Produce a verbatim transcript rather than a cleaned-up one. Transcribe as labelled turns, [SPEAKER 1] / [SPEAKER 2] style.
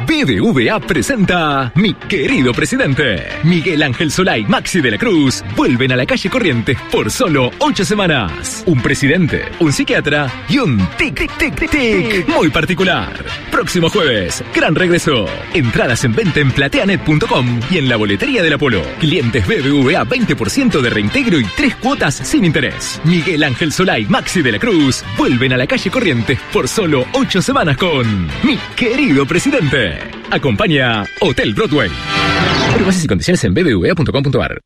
[SPEAKER 1] B B V A presenta Mi querido presidente. Miguel Ángel Solá y Maxi de la Cruz vuelven a la calle Corrientes por solo ocho semanas. Un presidente, un psiquiatra y un tic tic tic tic tic muy particular. Próximo jueves, gran regreso. Entradas en venta en plateanet punto com y en la boletería del Apolo. Clientes B B V A veinte por ciento de reintegro y tres cuotas sin interés. Miguel Ángel Solá y Maxi de la Cruz vuelven a la calle Corrientes por solo ocho semanas con Mi querido presidente. Acompaña Hotel Broadway. Por bases y condiciones en b b v a punto com punto a r.